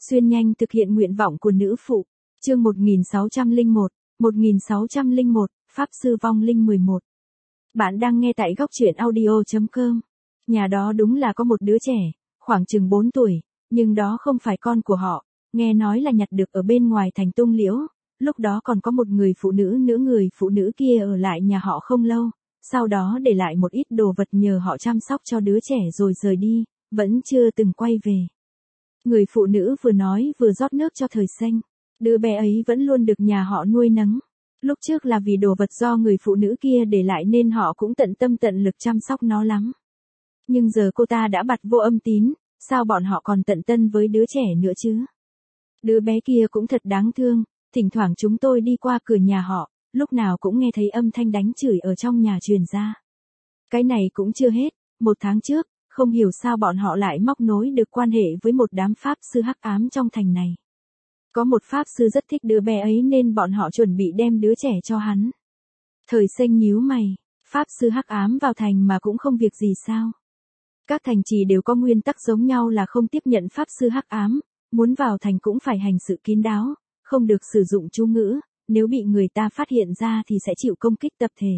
Xuyên nhanh thực hiện nguyện vọng của nữ phụ. Chương 1601, Pháp sư vong linh 11. Bạn đang nghe tại góc truyện audio.com. Nhà đó đúng là có một đứa trẻ, khoảng chừng 4 tuổi, nhưng đó không phải con của họ, nghe nói là nhặt được ở bên ngoài thành Tung Liễu. Lúc đó còn có một người phụ nữ nữa, người phụ nữ kia ở lại nhà họ không lâu, sau đó để lại một ít đồ vật nhờ họ chăm sóc cho đứa trẻ rồi rời đi, vẫn chưa từng quay về. Người phụ nữ vừa nói vừa rót nước cho Thời Xanh. Đứa bé ấy vẫn luôn được nhà họ nuôi nấng. Lúc trước là vì đồ vật do người phụ nữ kia để lại nên họ cũng tận tâm tận lực chăm sóc nó lắm. Nhưng giờ cô ta đã bặt vô âm tín, sao bọn họ còn tận tân với đứa trẻ nữa chứ? Đứa bé kia cũng thật đáng thương, thỉnh thoảng chúng tôi đi qua cửa nhà họ, lúc nào cũng nghe thấy âm thanh đánh chửi ở trong nhà truyền ra. Cái này cũng chưa hết, 1 tháng trước, không hiểu sao bọn họ lại móc nối được quan hệ với một đám pháp sư hắc ám trong thành này. Có một pháp sư rất thích đứa bé ấy nên bọn họ chuẩn bị đem đứa trẻ cho hắn. Thời Xanh nhíu mày, pháp sư hắc ám vào thành mà cũng không việc gì sao? Các thành trì đều có nguyên tắc giống nhau là không tiếp nhận pháp sư hắc ám, muốn vào thành cũng phải hành sự kín đáo, không được sử dụng chú ngữ, nếu bị người ta phát hiện ra thì sẽ chịu công kích tập thể.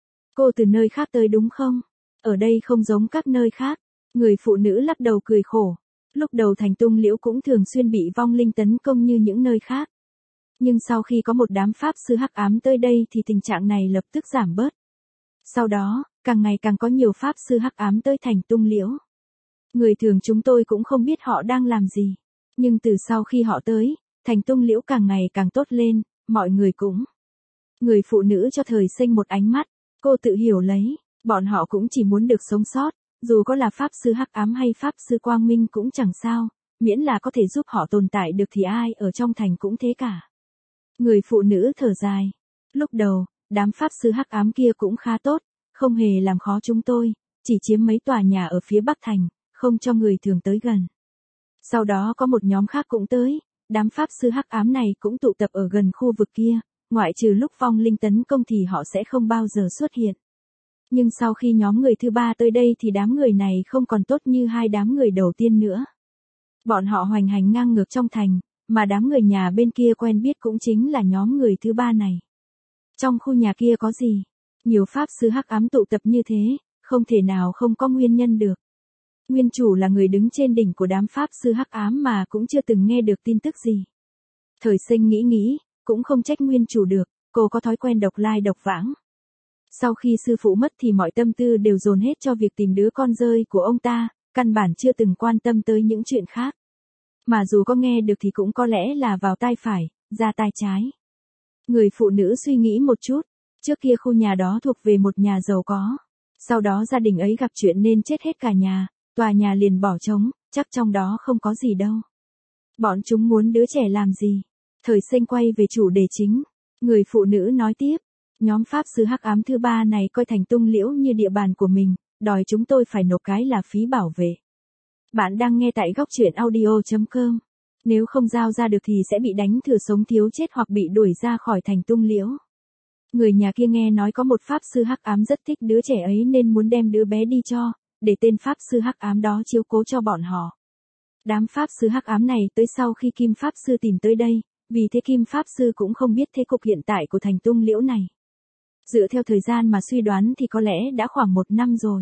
Cô từ nơi khác tới đúng không? Ở đây không giống các nơi khác. Người phụ nữ lắc đầu cười khổ. Lúc đầu thành Tung Liễu cũng thường xuyên bị vong linh tấn công như những nơi khác. Nhưng sau khi có một đám pháp sư hắc ám tới đây thì tình trạng này lập tức giảm bớt. Sau đó, càng ngày càng có nhiều pháp sư hắc ám tới thành Tung Liễu. Người thường chúng tôi cũng không biết họ đang làm gì. Nhưng từ sau khi họ tới, thành Tung Liễu càng ngày càng tốt lên, mọi người cũng. Người phụ nữ cho Thời Xanh một ánh mắt, cô tự hiểu lấy, bọn họ cũng chỉ muốn được sống sót. Dù có là pháp sư hắc ám hay pháp sư quang minh cũng chẳng sao, miễn là có thể giúp họ tồn tại được thì ai ở trong thành cũng thế cả. Người phụ nữ thở dài. Lúc đầu, đám pháp sư hắc ám kia cũng khá tốt, không hề làm khó chúng tôi, chỉ chiếm mấy tòa nhà ở phía bắc thành, không cho người thường tới gần. Sau đó có một nhóm khác cũng tới, đám pháp sư hắc ám này cũng tụ tập ở gần khu vực kia, ngoại trừ lúc vong linh tấn công thì họ sẽ không bao giờ xuất hiện. Nhưng sau khi nhóm người thứ 3 tới đây thì đám người này không còn tốt như hai đám người đầu tiên nữa. Bọn họ hoành hành ngang ngược trong thành, mà đám người nhà bên kia quen biết cũng chính là nhóm người thứ 3 này. Trong khu nhà kia có gì? Nhiều pháp sư hắc ám tụ tập như thế, không thể nào không có nguyên nhân được. Nguyên chủ là người đứng trên đỉnh của đám pháp sư hắc ám mà cũng chưa từng nghe được tin tức gì. Thời Xanh nghĩ, cũng không trách nguyên chủ được, cô có thói quen độc lai độc vãng. Sau khi sư phụ mất thì mọi tâm tư đều dồn hết cho việc tìm đứa con rơi của ông ta, căn bản chưa từng quan tâm tới những chuyện khác. Mà dù có nghe được thì cũng có lẽ là vào tai phải, ra tai trái. Người phụ nữ suy nghĩ một chút, trước kia khu nhà đó thuộc về một nhà giàu có. Sau đó gia đình ấy gặp chuyện nên chết hết cả nhà, tòa nhà liền bỏ trống, chắc trong đó không có gì đâu. Bọn chúng muốn đứa trẻ làm gì? Thời Xanh quay về chủ đề chính. Người phụ nữ nói tiếp. Nhóm pháp sư hắc ám thứ 3 này coi thành Tung Liễu như địa bàn của mình, đòi chúng tôi phải nộp cái là phí bảo vệ. Bạn đang nghe tại góc truyện audio.com. Nếu không giao ra được thì sẽ bị đánh thừa sống thiếu chết hoặc bị đuổi ra khỏi thành Tung Liễu. Người nhà kia nghe nói có một pháp sư hắc ám rất thích đứa trẻ ấy nên muốn đem đứa bé đi cho, để tên pháp sư hắc ám đó chiếu cố cho bọn họ. Đám pháp sư hắc ám này tới sau khi Kim pháp sư tìm tới đây, vì thế Kim pháp sư cũng không biết thế cục hiện tại của thành Tung Liễu này. Dựa theo thời gian mà suy đoán thì có lẽ đã khoảng 1 năm rồi.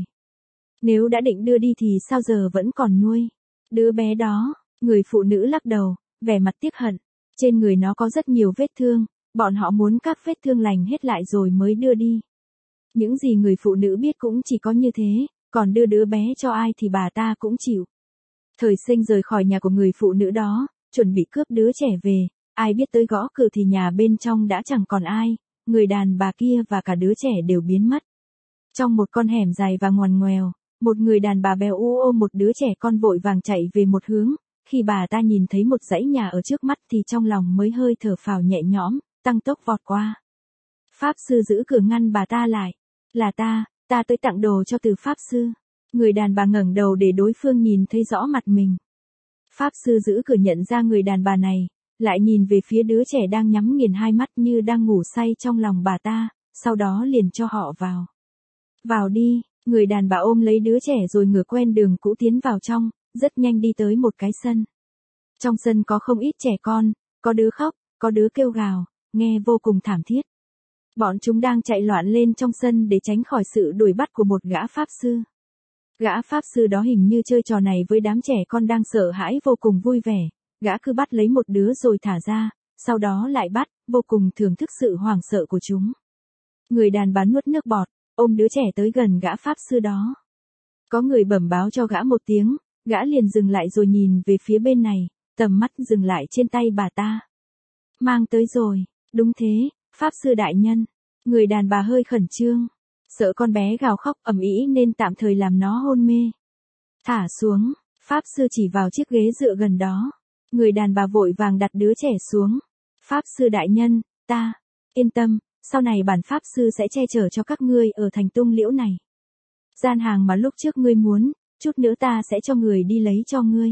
Nếu đã định đưa đi thì sao giờ vẫn còn nuôi đứa bé đó? Người phụ nữ lắc đầu, vẻ mặt tiếc hận. Trên người nó có rất nhiều vết thương, bọn họ muốn các vết thương lành hết lại rồi mới đưa đi. Những gì người phụ nữ biết cũng chỉ có như thế, còn đưa đứa bé cho ai thì bà ta cũng chịu. Thời Xanh rời khỏi nhà của người phụ nữ đó, chuẩn bị cướp đứa trẻ về, ai biết tới gõ cửa thì nhà bên trong đã chẳng còn ai. Người đàn bà kia và cả đứa trẻ đều biến mất. Trong một con hẻm dài và ngoằn ngoèo, một người đàn bà béo ôm một đứa trẻ con vội vàng chạy về một hướng. Khi bà ta nhìn thấy một dãy nhà ở trước mắt thì trong lòng mới hơi thở phào nhẹ nhõm, tăng tốc vọt qua. Pháp sư giữ cửa ngăn bà ta lại. Là ta tới tặng đồ cho Từ pháp sư. Người đàn bà ngẩng đầu để đối phương nhìn thấy rõ mặt mình. Pháp sư giữ cửa nhận ra người đàn bà này. Lại nhìn về phía đứa trẻ đang nhắm nghiền hai mắt như đang ngủ say trong lòng bà ta, sau đó liền cho họ vào. Vào đi, người đàn bà ôm lấy đứa trẻ rồi ngửa quen đường cũ tiến vào trong, rất nhanh đi tới một cái sân. Trong sân có không ít trẻ con, có đứa khóc, có đứa kêu gào, nghe vô cùng thảm thiết. Bọn chúng đang chạy loạn lên trong sân để tránh khỏi sự đuổi bắt của một gã pháp sư. Gã pháp sư đó hình như chơi trò này với đám trẻ con đang sợ hãi vô cùng vui vẻ, gã cứ bắt lấy một đứa rồi thả ra, sau đó lại bắt, vô cùng thưởng thức sự hoảng sợ của chúng. Người đàn bà nuốt nước bọt, ôm đứa trẻ tới gần gã pháp sư đó. Có người bẩm báo cho gã một tiếng, gã liền dừng lại rồi nhìn về phía bên này, tầm mắt dừng lại trên tay bà ta. Mang tới rồi, đúng thế, pháp sư đại nhân. Người đàn bà hơi khẩn trương, sợ con bé gào khóc ầm ĩ nên tạm thời làm nó hôn mê. Thả xuống, pháp sư chỉ vào chiếc ghế dựa gần đó. Người đàn bà vội vàng đặt đứa trẻ xuống. Pháp sư đại nhân, yên tâm, sau này bản pháp sư sẽ che chở cho các ngươi ở thành Tung Liễu này. Gian hàng mà lúc trước ngươi muốn, chút nữa ta sẽ cho người đi lấy cho ngươi.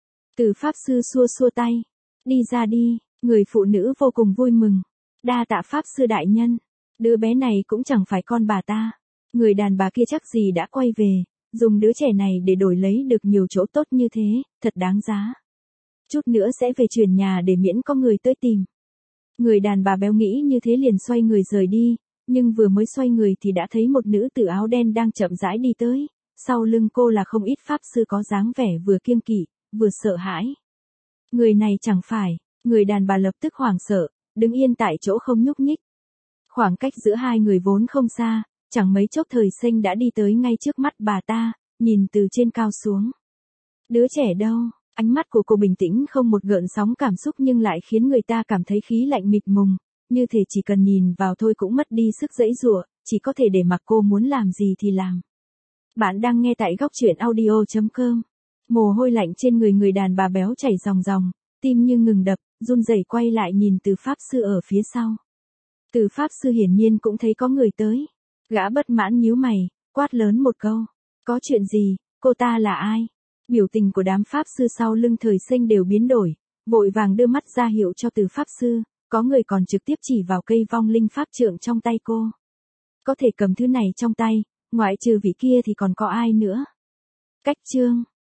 Từ pháp sư xua xua tay. Đi ra đi, người phụ nữ vô cùng vui mừng. Đa tạ pháp sư đại nhân. Đứa bé này cũng chẳng phải con bà ta. Người đàn bà kia chắc gì đã quay về, dùng đứa trẻ này để đổi lấy được nhiều chỗ tốt như thế, thật đáng giá. Chút nữa sẽ về chuyển nhà để miễn có người tới tìm. Người đàn bà béo nghĩ như thế liền xoay người rời đi, nhưng vừa mới xoay người thì đã thấy một nữ tử áo đen đang chậm rãi đi tới, sau lưng cô là không ít pháp sư có dáng vẻ vừa kiêng kỵ, vừa sợ hãi. Người này chẳng phải, người đàn bà lập tức hoảng sợ, đứng yên tại chỗ không nhúc nhích. Khoảng cách giữa hai người vốn không xa, chẳng mấy chốc Thời Sinh đã đi tới ngay trước mắt bà ta, nhìn từ trên cao xuống. Đứa trẻ đâu? Ánh mắt của cô bình tĩnh không một gợn sóng cảm xúc nhưng lại khiến người ta cảm thấy khí lạnh mịt mùng, như thể chỉ cần nhìn vào thôi cũng mất đi sức giãy giụa, chỉ có thể để mặc cô muốn làm gì thì làm. Bạn đang nghe tại góc truyện audio.com. Mồ hôi lạnh trên người đàn bà béo chảy ròng ròng, tim như ngừng đập, run rẩy quay lại nhìn Từ pháp sư ở phía sau. Từ pháp sư hiển nhiên cũng thấy có người tới. Gã bất mãn nhíu mày, quát lớn một câu. Có chuyện gì, cô ta là ai? Biểu tình của đám pháp sư sau lưng Thời Sinh đều biến đổi, vội vàng đưa mắt ra hiệu cho Từ pháp sư, có người còn trực tiếp chỉ vào cây vong linh pháp trượng trong tay cô. Có thể cầm thứ này trong tay, ngoại trừ vị kia thì còn có ai nữa? Cách chương